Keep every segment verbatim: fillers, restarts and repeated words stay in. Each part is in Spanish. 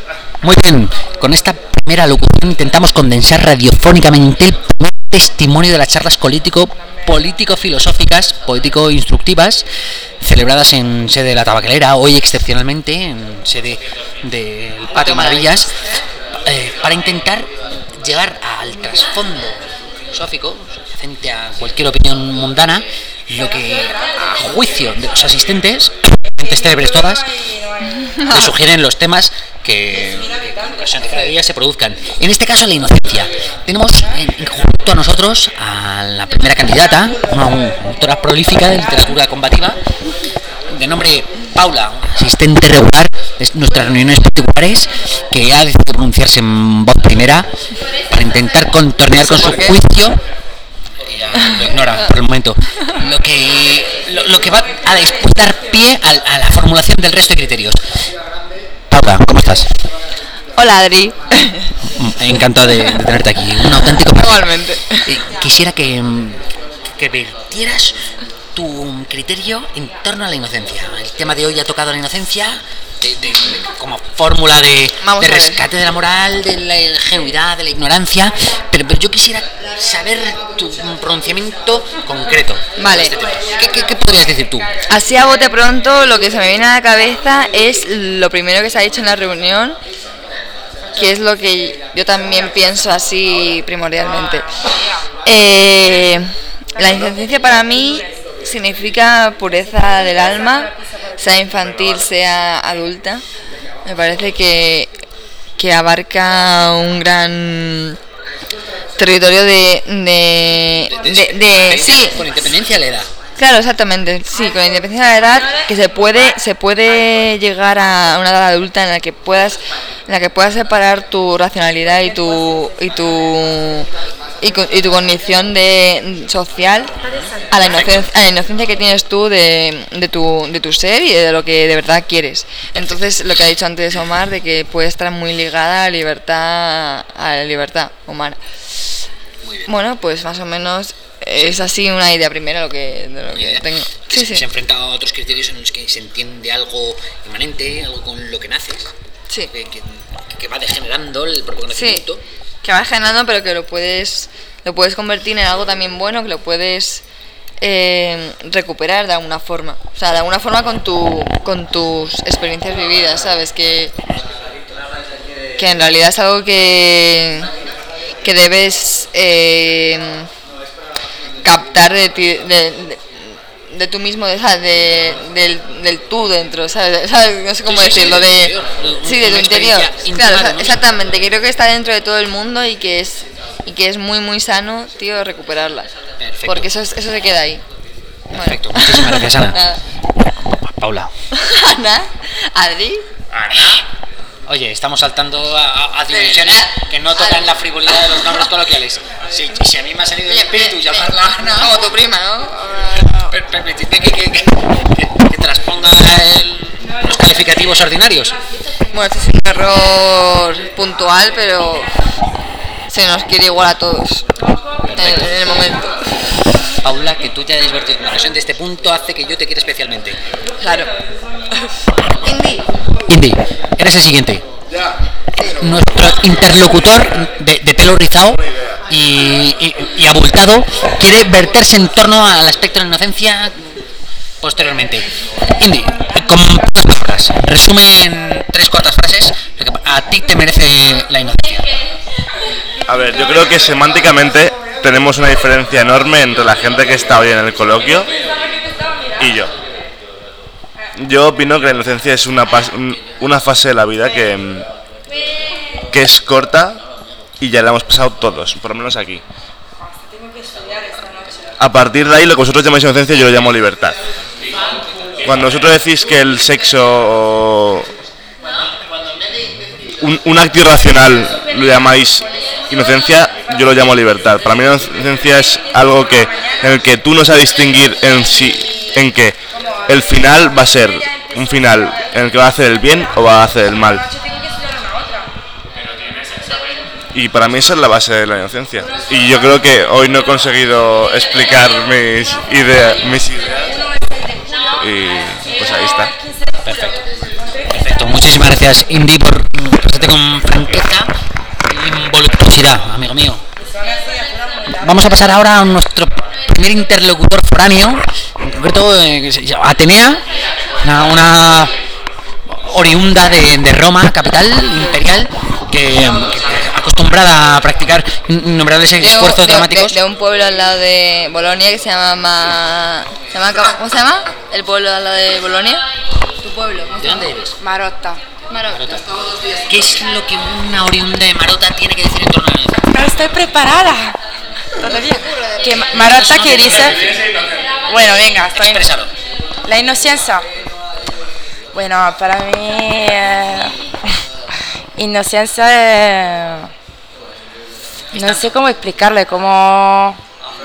Muy bien, con esta primera locución intentamos condensar radiofónicamente el primer testimonio de las charlas político, político-filosóficas, poético-instructivas, celebradas en sede de la Tabacalera, hoy excepcionalmente en sede del Patio Maravillas, eh, para intentar llegar al trasfondo filosófico, frente a cualquier opinión mundana, lo que a juicio de los asistentes, mentes célebres todas, te sugieren los temas que, que con ocasión de cada día se produzcan. En este caso, la inocencia. Tenemos en, junto a nosotros a la primera candidata, una, una autora prolífica de literatura combativa, de nombre Paula, asistente regular de nuestras reuniones particulares, que ha decidido pronunciarse en voz primera para intentar contornear con su juicio. Ella lo ignora por el momento. Lo que, lo, lo que va a después dar pie a, a la formulación del resto de criterios. Paula, ¿cómo estás? Hola, Adri. Encantado de, de tenerte aquí. Un auténtico placer. Igualmente. Eh, quisiera que, que vertieras tu criterio en torno a la inocencia. El tema de hoy ha tocado la inocencia de, de, de, como fórmula de, de rescate de la moral, de la ingenuidad, de la ignorancia, pero, pero yo quisiera saber tu pronunciamiento concreto. Vale. Este tema. ¿Qué, qué, ¿Qué podrías decir tú? Así a bote pronto, lo que se me viene a la cabeza es lo primero que se ha dicho en la reunión, que es lo que yo también pienso así primordialmente. Eh, la inocencia para mí significa pureza del alma, sea infantil, sea adulta. Me parece que, que abarca un gran territorio de... de, de, de, de, de sí, con independencia de la edad. Claro, exactamente, sí, con independencia de la edad, que se puede se puede llegar a una edad adulta en la que puedas en la que puedas separar tu racionalidad y tu y tu y, y tu condición de social a la inocencia, a la inocencia que tienes tú de, de tu de tu ser y de lo que de verdad quieres. Entonces, lo que ha dicho antes Omar, de que puede estar muy ligada a la libertad a la libertad humana. Bueno, pues más o menos es así una idea primera lo que, de lo que tengo. Sí, sí, se, sí. se enfrenta a otros criterios en los que se entiende algo inmanente, algo con lo que naces, sí. que, que, que va degenerando el propio conocimiento. Sí, que va degenerando, pero que lo puedes lo puedes convertir en algo también bueno, que lo puedes eh, recuperar de alguna forma. O sea, de alguna forma con tu con tus experiencias vividas, ¿sabes? Que, que en realidad es algo que, que debes... Eh, captar de ti, de, de, de tú mismo, de, de, del, del tú dentro, ¿sabes? ¿sabes? No sé cómo sí, decirlo, sí, de, sí, de tu interior. Claro, ¿no? Exactamente, que creo que está dentro de todo el mundo y que es y que es muy muy sano, tío, recuperarla. Perfecto. Porque eso eso se queda ahí. Perfecto, bueno. Muchísimas gracias, Ana. Paula. Ana, Adri. Ana. Oye, estamos saltando a, a dimensiones que no tocan la frivolidad de los nombres coloquiales. Si, si a mí me ha salido el espíritu llamarla Ana, como tu prima, ¿no? Permitidme que, que, que, que, que transponga el, los calificativos ordinarios. Bueno, este es un error puntual, pero se nos quiere igual a todos en, en el momento. Paula, que tú te hayas divertido en la ocasión de este punto hace que yo te quiera especialmente. Claro. Indy. Indy, eres el siguiente. Nuestro interlocutor de, de pelo rizado y, y, y abultado quiere verterse en torno al aspecto de la inocencia posteriormente. Indy, con pocas palabras, resume en tres cortas frases lo que a ti te merece la inocencia. A ver, yo creo que semánticamente tenemos una diferencia enorme entre la gente que está hoy en el coloquio y yo. Yo opino que la inocencia es una, pas- una fase de la vida que, que es corta y ya la hemos pasado todos, por lo menos aquí. A partir de ahí, lo que vosotros llamáis inocencia, yo lo llamo libertad. Cuando vosotros decís que el sexo, un, un acto irracional, lo llamáis inocencia, yo lo llamo libertad. Para mí la inocencia es algo que en el que tú no sabes distinguir en sí, en que el final va a ser un final en el que va a hacer el bien o va a hacer el mal. Y para mí esa es la base de la inocencia. Y yo creo que hoy no he conseguido explicar mis ideas, mis ideas. Y pues ahí está. Perfecto. Perfecto. Muchísimas gracias, Indy, por presentarte tratarte con franqueza y voluptuosidad, amigo mío. Vamos a pasar ahora a nuestro primer interlocutor foráneo, en concreto eh, que se llama Atenea, una, una oriunda de, de Roma, capital imperial, que, que acostumbrada a practicar innumerables esfuerzos de, dramáticos. De, de un pueblo al lado de Bolonia que se llama, Ma... ¿Se llama ¿Cómo se llama? ¿El pueblo al lado de Bolonia? ¿Tu pueblo? ¿De dónde eres? Marotta. Marotta. ¿Qué es lo que una oriunda de Marotta tiene que decir en torno a la No estoy preparada. Todavía. Que Marotta que dice. Bueno, venga, estoy. Expresalo. La inocencia. Bueno, para mí. Eh, inocencia. Eh, no sé cómo explicarle, como.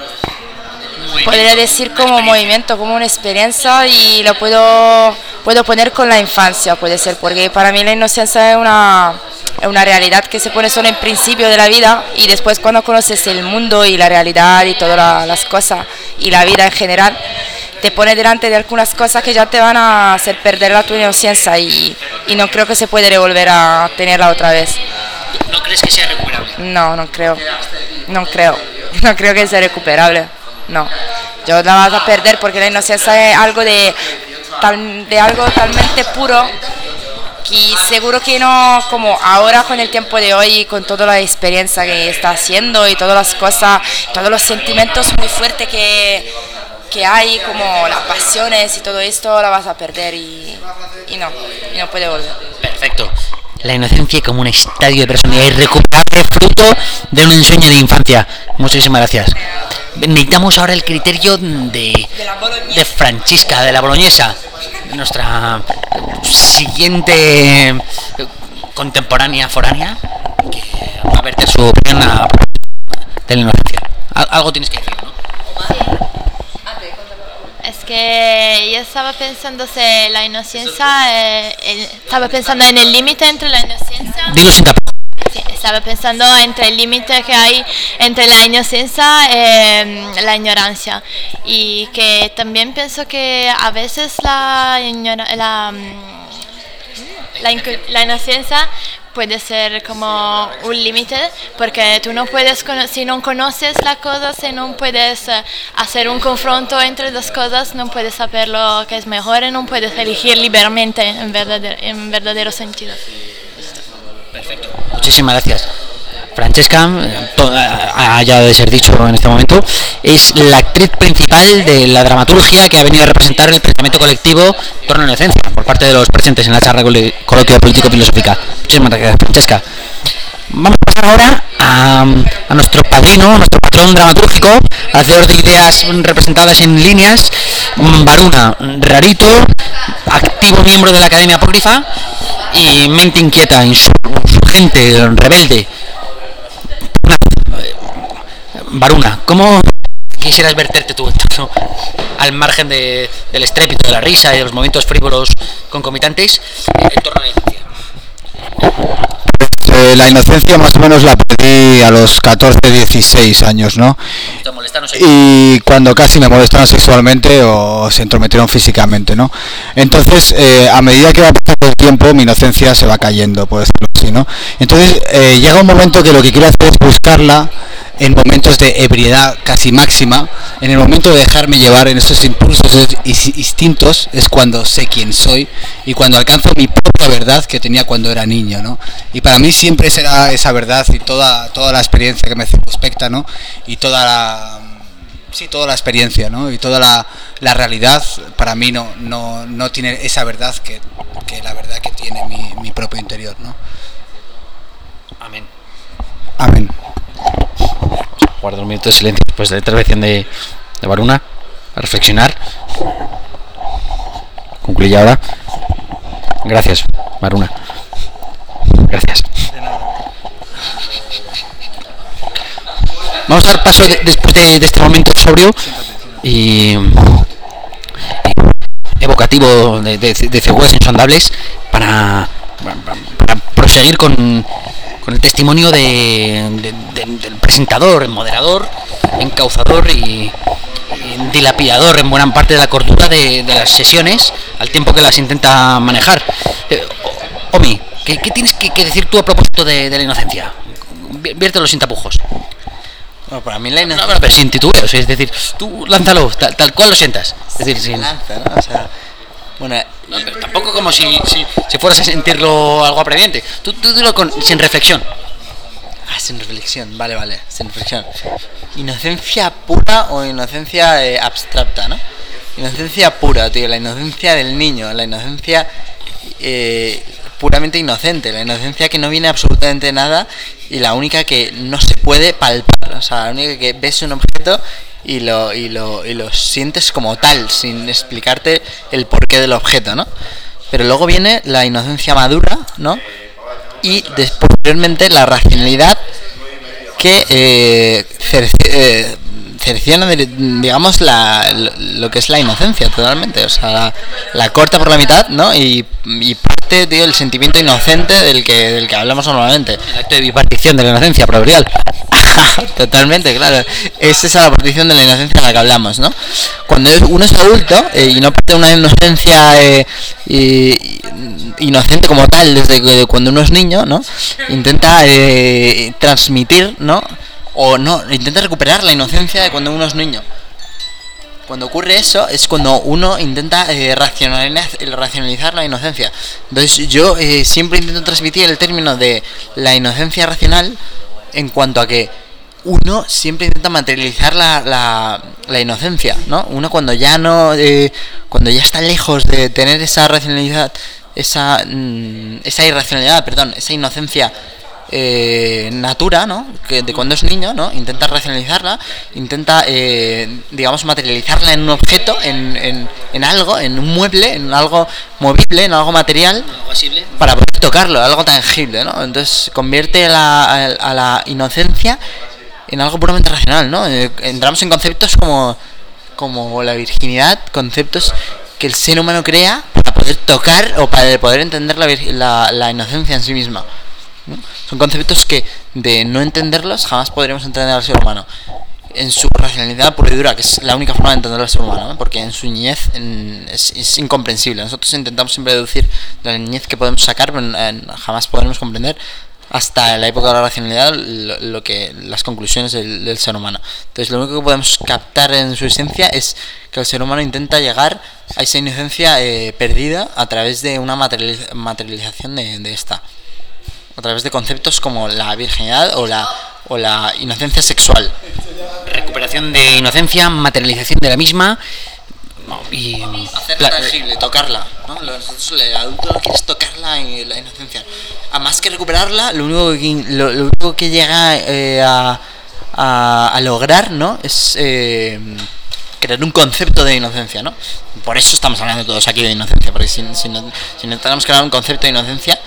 Podría decir como movimiento, como una experiencia, y lo puedo puedo poner con la infancia, puede ser, porque para mí la inocencia es una, es una realidad que se pone solo en principio de la vida, y después cuando conoces el mundo y la realidad y todas la, las cosas y la vida en general, te pone delante de algunas cosas que ya te van a hacer perder la tu inocencia, y, y no creo que se puede volver a tenerla otra vez. ¿No crees que sea recuperable? No, no creo, no creo, no creo que sea recuperable. No, yo la vas a perder porque la inocencia es algo de, tal, de algo totalmente puro, que seguro que no, como ahora con el tiempo de hoy, con toda la experiencia que está haciendo y todas las cosas, todos los sentimientos muy fuertes que, que hay, como las pasiones y todo esto, la vas a perder y, y no, y no puede volver. Perfecto. La inocencia como un estadio de personalidad irrecuperable, fruto de un ensueño de infancia. Muchísimas gracias. Necesitamos ahora el criterio de, de Francesca, de la boloñesa, nuestra siguiente contemporánea foránea, que va a verter su opinión a, de la inocencia. Algo tienes que decir, ¿no? Es que yo estaba pensando si la inocencia, eh, el, estaba pensando en el límite entre la inocencia. Dilo sin tapar. Sí, estaba pensando entre el límite que hay entre la inocencia y eh, la ignorancia, y que también pienso que a veces la ignora, la, la, la inocencia puede ser como un límite, porque tú no puedes, si no conoces las cosas, si no puedes uh, hacer un confronto entre dos cosas, no puedes saber lo que es mejor y no puedes elegir libremente en verdadero, en verdadero sentido. Perfecto. Muchísimas gracias. Francesca, haya de ser dicho en este momento, es la actriz principal de la dramaturgia que ha venido a representar el pensamiento colectivo en torno a la inocencia por parte de los presentes en la charla coloquio político-filosófica. Muchísimas gracias, Francesca. Vamos a pasar ahora a, a nuestro padrino, a nuestro patrón dramatúrgico, hacedor de ideas representadas en líneas, Varuna, rarito, activo miembro de la Academia Apócrifa y mente inquieta, insurgente, rebelde. Varuna, ¿cómo quisieras verterte tú ¿no? al margen de, del estrépito, de la risa y de los momentos frívolos concomitantes en torno a la inocencia? Pues, eh, la inocencia más o menos la perdí a los catorce, dieciséis años, ¿no? Y cuando casi me molestaron sexualmente o se entrometieron físicamente, ¿no? Entonces, eh, a medida que va pasando el tiempo, mi inocencia se va cayendo, por decirlo así, ¿no? Entonces, eh, llega un momento que lo que quiero hacer es buscarla en momentos de ebriedad casi máxima, en el momento de dejarme llevar en esos impulsos instintos, es cuando sé quién soy y cuando alcanzo mi propia verdad que tenía cuando era niño, ¿no? Y para mí siempre será esa verdad y toda toda la experiencia que me circunspecta, ¿no? Y toda la sí, toda la experiencia, ¿no? Y toda la, la realidad para mí no no no tiene esa verdad que, que la verdad que tiene mi, mi propio interior, ¿no? Amén. Amén. Guardo un minuto de silencio después de la intervención de, de Varuna, a reflexionar. Concluye ahora. Gracias, Varuna. Gracias. Vamos a dar paso de, después de, de este momento sobrio y, y evocativo de, de, de figuras insondables para, para, para proseguir con con el testimonio de, de, de, del presentador, moderador, encauzador y, y dilapidador en buena parte de la cordura de, de las sesiones al tiempo que las intenta manejar. Eh, Omi, ¿Qué, qué tienes que, que decir tú a propósito de, de la inocencia? Viértelo sin tapujos. Bueno, para mí la inocencia... No, no, pero sin titubeos, es decir, tú lánzalo tal, tal cual lo sientas. Es decir, sin... lanza, ¿no? O sea, bueno... No, pero tampoco como si, si, si fueras a sentirlo algo apremiante. Tú, tú dilo con, sin reflexión. Ah, sin reflexión, vale, vale, sin reflexión. Inocencia pura o inocencia eh, abstracta, ¿no? Inocencia pura, tío, la inocencia del niño, la inocencia eh, puramente inocente, la inocencia que no viene absolutamente de nada y la única que no se puede palpar, o sea, la única que ves un objeto y lo, y lo, y lo sientes como tal, sin explicarte el porqué del objeto, ¿no? Pero luego viene la inocencia madura, ¿no? Y posteriormente la racionalidad que eh, cerce, eh, cerciona, digamos, la, lo, lo que es la inocencia totalmente, o sea, la, la corta por la mitad, ¿no? Y, y parte, tío, el sentimiento inocente del que del que hablamos normalmente. El acto de bipartición de la inocencia proverbial. Totalmente, claro. Es esa la partición de la inocencia en la que hablamos, ¿no? Cuando uno es adulto eh, y no parte de una inocencia eh, y, inocente como tal desde que, cuando uno es niño, ¿no? Intenta eh, transmitir, ¿no? O no, intenta recuperar la inocencia de cuando uno es niño. Cuando ocurre eso es cuando uno intenta eh, racionalizar, racionalizar la inocencia. Entonces yo eh, siempre intento transmitir el término de la inocencia racional en cuanto a que uno siempre intenta materializar la, la, la inocencia, ¿no? Uno cuando ya no, eh, cuando ya está lejos de tener esa racionalidad, esa, mm, esa irracionalidad, perdón, esa inocencia eh, natura, ¿no? Que de cuando es niño, ¿no? Intenta racionalizarla, intenta, eh, digamos, materializarla en un objeto, en, en, en algo, en un mueble, en algo movible, en algo material, para poder tocarlo, algo tangible, ¿no? Entonces convierte a la, a, a la inocencia en algo puramente racional, ¿no? Eh, entramos en conceptos como, como la virginidad, conceptos que el ser humano crea para poder tocar o para poder entender la, la, la inocencia en sí misma, ¿no? Son conceptos que de no entenderlos jamás podremos entender al ser humano en su racionalidad pura y dura, que es la única forma de entender al ser humano, ¿no? Porque en su niñez en, es, es incomprensible. Nosotros intentamos siempre deducir de la niñez que podemos sacar, pero en, jamás podremos comprender hasta la época de la racionalidad lo, lo que las conclusiones del, del ser humano. Entonces lo único que podemos captar en su esencia es que el ser humano intenta llegar a esa inocencia eh, perdida a través de una materializ- materialización de, de esta, a través de conceptos como la virginidad o la o la inocencia sexual. Recuperación de inocencia, materialización de la misma y hacerla tangible, tocarla, ¿no? Nosotros, el adulto no quieres tocarla y la inocencia. A más que recuperarla, lo único que, lo, lo único que llega eh, a, a, a lograr, ¿no? Es eh, crear un concepto de inocencia, ¿no? Por eso estamos hablando todos aquí de inocencia, porque si, si, no, si no intentamos crear un concepto de inocencia,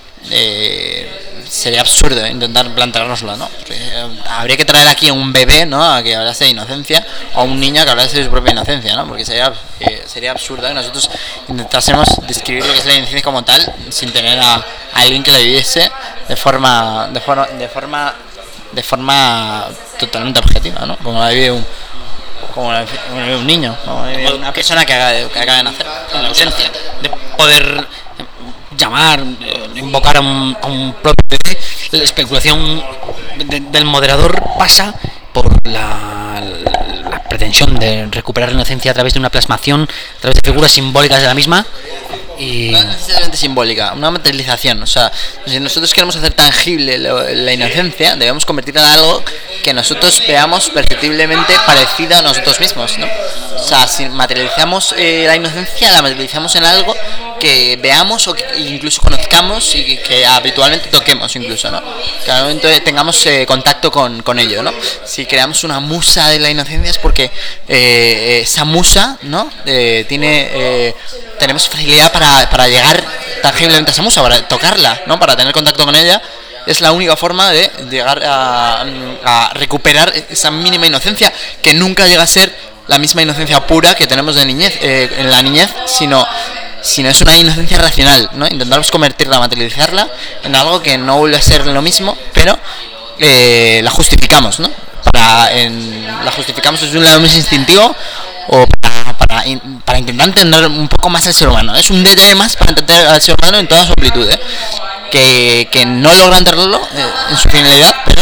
eh, sería absurdo ¿eh? intentar planteárnoslo, ¿no? Eh, habría que traer aquí a un bebé, ¿no? A que hablase de inocencia, o a un niño que hablase de su propia inocencia, ¿no? Porque sería eh, sería absurdo que nosotros intentásemos describir lo que es la inocencia como tal sin tener a, a alguien que la viviese de forma de forma de forma de forma totalmente objetiva, ¿no? Como la vive un como la vive un niño, como la vive una persona que acaba de, que acaba de nacer, en la ausencia de poder llamar, eh, invocar a un, a un propio bebé. La especulación de, del moderador pasa por la, la pretensión de recuperar la inocencia a través de una plasmación, a través de figuras simbólicas de la misma. Y... no necesariamente simbólica, una materialización. O sea, si nosotros queremos hacer tangible lo, la inocencia, debemos convertirla en algo que nosotros veamos perceptiblemente parecido a nosotros mismos, ¿no? O sea, si materializamos eh, la inocencia, la materializamos en algo que veamos o que incluso conozcamos y que, que habitualmente toquemos incluso, ¿no? Que al momento tengamos eh, contacto con, con ello, ¿no? Si creamos una musa de la inocencia es porque eh, esa musa, ¿no? Eh, tiene eh, tenemos facilidad para, para llegar tangiblemente a esa musa, para tocarla, ¿no? Para tener contacto con ella. Es la única forma de llegar a, a recuperar esa mínima inocencia que nunca llega a ser la misma inocencia pura que tenemos de niñez, eh, en la niñez, sino sino es una inocencia racional, ¿no? Intentamos convertirla, materializarla en algo que no vuelve a ser lo mismo, pero eh, la justificamos, ¿no? Para en, la justificamos desde un lado más instintivo o para, para, para intentar entender un poco más al ser humano. Es un detalle más para entender al ser humano en toda su amplitud, ¿eh? que, que no logra entenderlo eh, en su finalidad, pero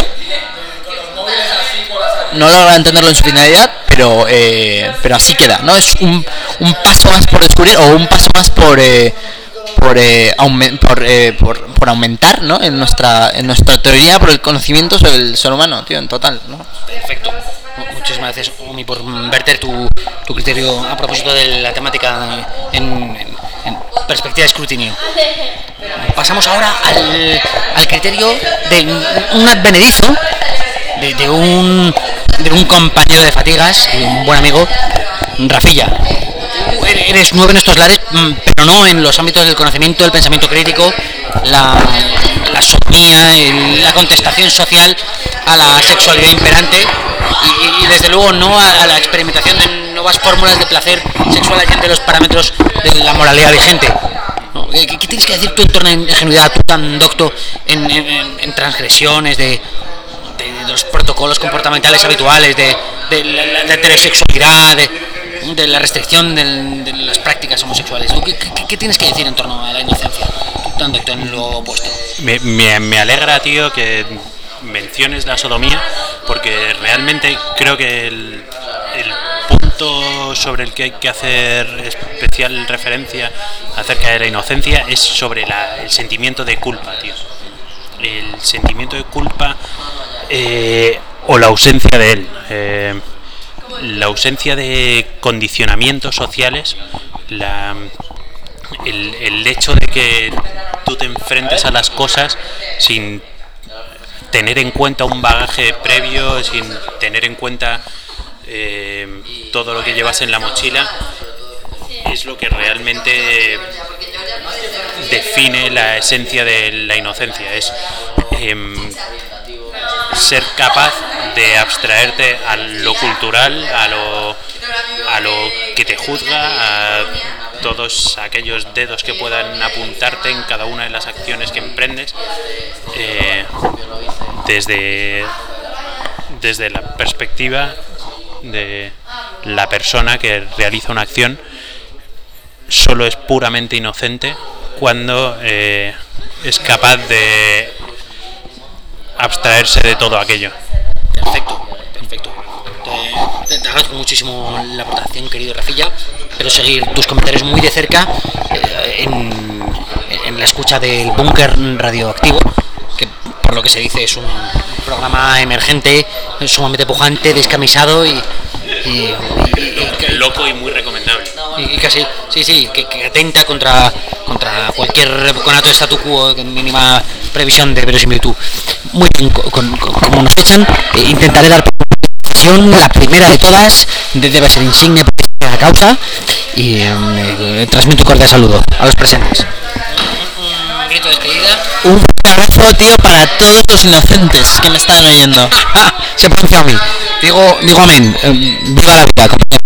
no logra entenderlo en su finalidad, pero eh, pero así queda, ¿no? Es un, un paso más por descubrir o un paso más por eh, por, eh, aument, por, eh, por por aumentar, ¿no? En nuestra en nuestra teoría por el conocimiento sobre el ser humano, tío, en total, ¿no? Perfecto. Muchísimas gracias, Omi, por verter tu, tu criterio a propósito de la temática en, en, en perspectiva de escrutinio. Pasamos ahora al, al criterio de un advenedizo, de, de un de un compañero de fatigas, un buen amigo, Rafilla. Eres nuevo en estos lares, pero no en los ámbitos del conocimiento, el pensamiento crítico, la, la sofonía, el, la contestación social a la sexualidad imperante y, y desde luego no a, a la experimentación de nuevas fórmulas de placer sexual allá de los parámetros de la moralidad vigente. ¿No? ¿Qué, ¿Qué tienes que decir tú en torno a ingenuidad, tú tan docto en, en, en transgresiones de, de, de los protocolos comportamentales habituales, de, de la, la heterosexualidad, de, de la restricción de, de las prácticas homosexuales? ¿Qué, qué, ¿Qué tienes que decir en torno a la inocencia, tú tan docto en lo opuesto? Me, me, me alegra, tío, que menciones la sodomía, porque realmente creo que el, el punto sobre el que hay que hacer especial referencia acerca de la inocencia es sobre la, el sentimiento de culpa, tío. El sentimiento de culpa eh, o la ausencia de él. Eh, la ausencia de condicionamientos sociales, la, el, el hecho de que tú te enfrentes a las cosas sin tener en cuenta un bagaje previo, sin tener en cuenta eh, todo lo que llevas en la mochila, es lo que realmente define la esencia de la inocencia. Es eh, ser capaz de abstraerte a lo cultural, a lo, a lo que te juzga, a todos aquellos dedos que puedan apuntarte en cada una de las acciones que emprendes, eh, desde, desde la perspectiva de la persona que realiza una acción. Solo es puramente inocente cuando eh, es capaz de abstraerse de todo aquello. Perfecto, perfecto. Te, te, te agradezco muchísimo la aportación, querido Rafilla. Espero seguir tus comentarios muy de cerca eh, en, en la escucha del Búnker Radioactivo, que por lo que se dice es un programa emergente, sumamente pujante, descamisado y, y, y, y loco y muy recomendable. Y, y casi, sí, sí, que, que atenta contra contra cualquier conato de statu quo, en mínima previsión de verosimilitud. Muy bien, con, con, como nos echan, eh, intentaré dar la primera de todas, debe ser insignia de la causa, y eh, transmito un cordial saludo a los presentes. Un, un grito de despedida. Un abrazo, tío, para todos los inocentes que me están oyendo. Se pronuncia a mí. Digo, digo amén. Eh, viva la vida.